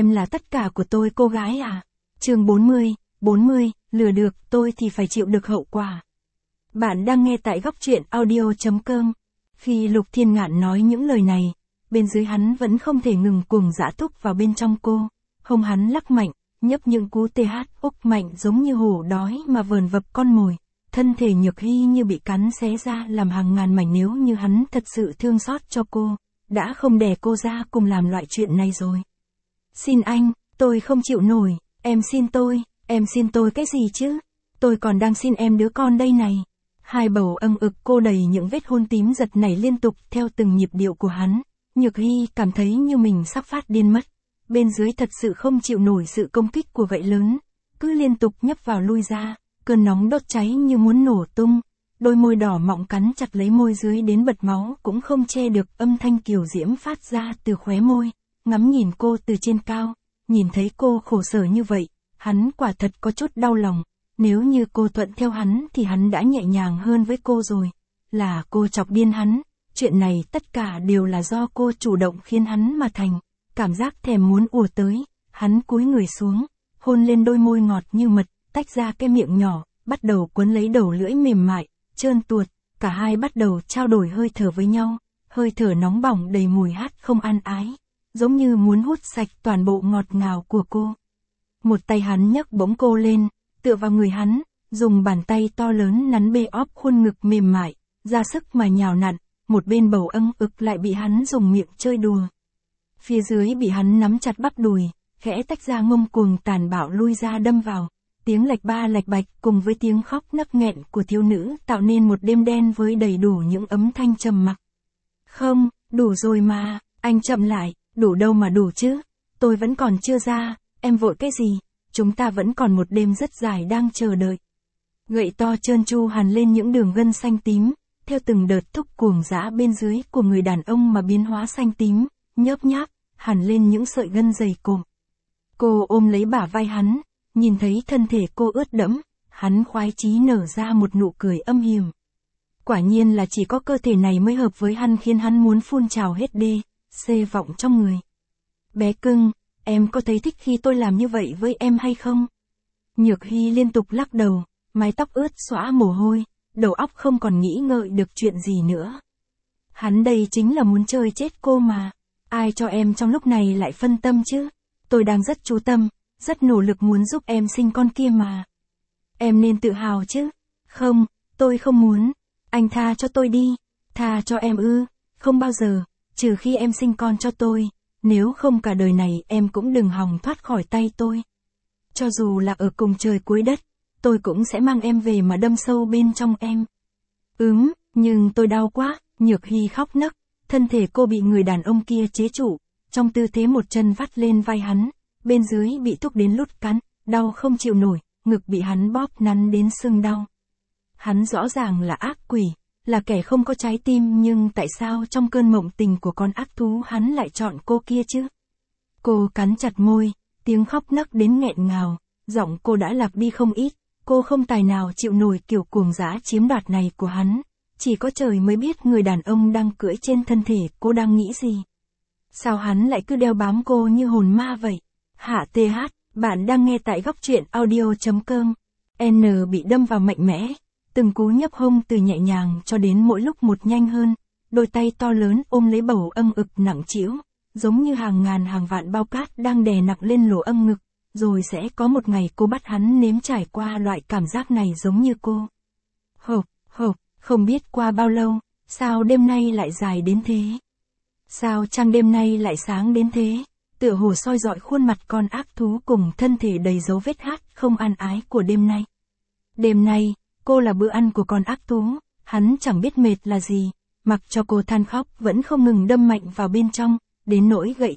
Em là tất cả của tôi cô gái à. Chương 40, lừa được tôi thì phải chịu được hậu quả. Bạn đang nghe tại góc truyện audio.com. Khi Lục Thiên Ngạn nói những lời này, bên dưới hắn vẫn không thể ngừng cuồng dã thúc vào bên trong cô. Hông hắn lắc mạnh, nhấp những cú úc mạnh giống như hổ đói mà vờn vập con mồi. Thân thể Nhược Hy như bị cắn xé ra làm hàng ngàn mảnh, nếu như hắn thật sự thương xót cho cô, đã không đè cô ra cùng làm loại chuyện này rồi. Xin anh, tôi không chịu nổi, em xin tôi cái gì chứ? Tôi còn đang xin em đứa con đây này. Hai bầu âng ực cô đầy những vết hôn tím giật nảy liên tục theo từng nhịp điệu của hắn. Nhược Hy cảm thấy như mình sắp phát điên mất. Bên dưới thật sự không chịu nổi sự công kích của gậy lớn, cứ liên tục nhấp vào lui ra, cơn nóng đốt cháy như muốn nổ tung. Đôi môi đỏ mọng cắn chặt lấy môi dưới đến bật máu cũng không che được âm thanh kiều diễm phát ra từ khóe môi. Ngắm nhìn cô từ trên cao, nhìn thấy cô khổ sở như vậy, hắn quả thật có chút đau lòng. Nếu như cô thuận theo hắn thì hắn đã nhẹ nhàng hơn với cô rồi. Là cô chọc điên hắn, chuyện này tất cả đều là do cô chủ động khiến hắn mà thành. Cảm giác thèm muốn ùa tới, hắn cúi người xuống, hôn lên đôi môi ngọt như mật, tách ra cái miệng nhỏ, bắt đầu quấn lấy đầu lưỡi mềm mại, trơn tuột, cả hai bắt đầu trao đổi hơi thở với nhau, hơi thở nóng bỏng đầy mùi hát không an ái, giống như muốn hút sạch toàn bộ ngọt ngào của cô. Một tay hắn nhấc bổng cô lên, tựa vào người hắn, dùng bàn tay to lớn nắn bê óp khuôn ngực mềm mại, ra sức mà nhào nặn, một bên bầu âng ực lại bị hắn dùng miệng chơi đùa. Phía dưới bị hắn nắm chặt bắp đùi, khẽ tách ra ngông cuồng tàn bạo lui ra đâm vào. Tiếng lạch ba lạch bạch cùng với tiếng khóc nấc nghẹn của thiếu nữ tạo nên một đêm đen với đầy đủ những âm thanh trầm mặc. Không, đủ rồi mà, anh chậm lại, đủ đâu mà đủ chứ, tôi vẫn còn chưa ra, em vội cái gì, chúng ta vẫn còn một đêm rất dài đang chờ đợi. Gậy to trơn tru hằn lên những đường gân xanh tím, theo từng đợt thúc cuồng dã bên dưới của người đàn ông mà biến hóa xanh tím, nhớp nháp, hằn lên những sợi gân dày cộm. Cô ôm lấy bả vai hắn, nhìn thấy thân thể cô ướt đẫm, hắn khoái chí nở ra một nụ cười âm hiểm. Quả nhiên là chỉ có cơ thể này mới hợp với hắn, khiến hắn muốn phun trào hết xê vọng trong người. Bé cưng, em có thấy thích khi tôi làm như vậy với em hay không? Nhược Hy liên tục lắc đầu, mái tóc ướt xõa mồ hôi, đầu óc không còn nghĩ ngợi được chuyện gì nữa. Hắn đây chính là muốn chơi chết cô mà, ai cho em trong lúc này lại phân tâm chứ? Tôi đang rất chú tâm, rất nỗ lực muốn giúp em sinh con kia mà. Em nên tự hào chứ. Không, tôi không muốn. Anh tha cho tôi đi. Tha cho em ư? Không bao giờ, trừ khi em sinh con cho tôi. Nếu không cả đời này em cũng đừng hòng thoát khỏi tay tôi. Cho dù là ở cùng trời cuối đất, tôi cũng sẽ mang em về mà đâm sâu bên trong em. Nhưng tôi đau quá. Nhược Hy khóc nấc, thân thể cô bị người đàn ông kia chế trụ, trong tư thế một chân vắt lên vai hắn, bên dưới bị thúc đến lút cắn, đau không chịu nổi, ngực bị hắn bóp nắn đến sưng đau. Hắn rõ ràng là ác quỷ, là kẻ không có trái tim, nhưng tại sao trong cơn mộng tình của con ác thú hắn lại chọn cô kia chứ? Cô cắn chặt môi, tiếng khóc nấc đến nghẹn ngào, giọng cô đã lạc đi không ít, cô không tài nào chịu nổi kiểu cuồng dã chiếm đoạt này của hắn. Chỉ có trời mới biết người đàn ông đang cưỡi trên thân thể cô đang nghĩ gì. Sao hắn lại cứ đeo bám cô như hồn ma vậy? Hạ TH, bạn đang nghe tại góc truyện audio.com. N bị đâm vào mạnh mẽ, từng cú nhấp hông từ nhẹ nhàng cho đến mỗi lúc một nhanh hơn, đôi tay to lớn ôm lấy bầu âng ực nặng trĩu, giống như hàng ngàn hàng vạn bao cát đang đè nặng lên lỗ âng ngực, rồi sẽ có một ngày cô bắt hắn nếm trải qua loại cảm giác này giống như cô. Hộp, không biết qua bao lâu, sao đêm nay lại dài đến thế? Sao trăng đêm nay lại sáng đến thế? Tựa hồ soi rọi khuôn mặt con ác thú cùng thân thể đầy dấu vết hát không an ái của đêm nay. Đêm nay, cô là bữa ăn của con ác thú, hắn chẳng biết mệt là gì, mặc cho cô than khóc vẫn không ngừng đâm mạnh vào bên trong, đến nỗi gậy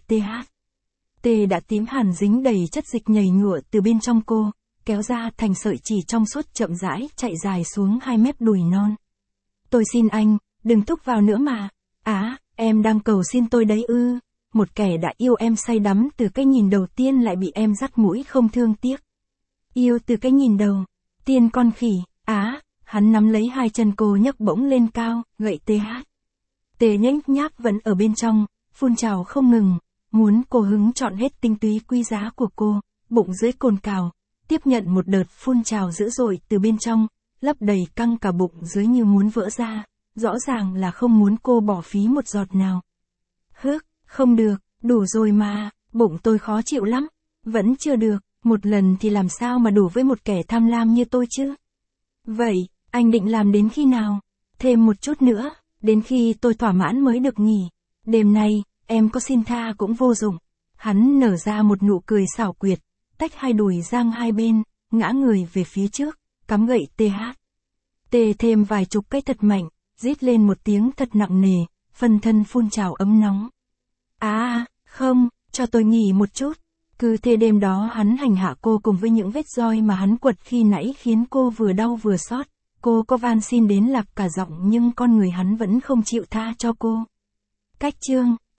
T đã tím hẳn dính đầy chất dịch nhầy nhụa từ bên trong cô, kéo ra thành sợi chỉ trong suốt chậm rãi chạy dài xuống 2 mép đùi non. Tôi xin anh, đừng thúc vào nữa mà. Em đang cầu xin tôi đấy ư? Một kẻ đã yêu em say đắm từ cái nhìn đầu tiên lại bị em dắt mũi không thương tiếc. Yêu từ cái nhìn đầu tiên con khỉ. Hắn nắm lấy hai chân cô nhấc bổng lên cao, gậy TH. Tê nhếch nhác vẫn ở bên trong, phun trào không ngừng. muốn cô hứng trọn hết tinh túy quý giá của cô, bụng dưới cồn cào, tiếp nhận một đợt phun trào dữ dội từ bên trong, lấp đầy căng cả bụng dưới như muốn vỡ ra, rõ ràng là không muốn cô bỏ phí một giọt nào. Hức, không được, đủ rồi mà, bụng tôi khó chịu lắm, vẫn chưa được, một lần thì làm sao mà đủ với một kẻ tham lam như tôi chứ? Vậy, anh định làm đến khi nào? Thêm một chút nữa, đến khi tôi thỏa mãn mới được nghỉ. Đêm nay, em có xin tha cũng vô dụng. Hắn nở ra một nụ cười xảo quyệt, tách hai đùi giang hai bên, ngã người về phía trước, cắm gậy TH. Tê thêm vài chục cái thật mạnh, rít lên một tiếng thật nặng nề, phần thân phun trào ấm nóng. Không, cho tôi nghỉ một chút. Cứ thế đêm đó hắn hành hạ cô cùng với những vết roi mà hắn quật khi nãy khiến cô vừa đau vừa xót. Cô có van xin đến lạc cả giọng nhưng con người hắn vẫn không chịu tha cho cô. Cách chương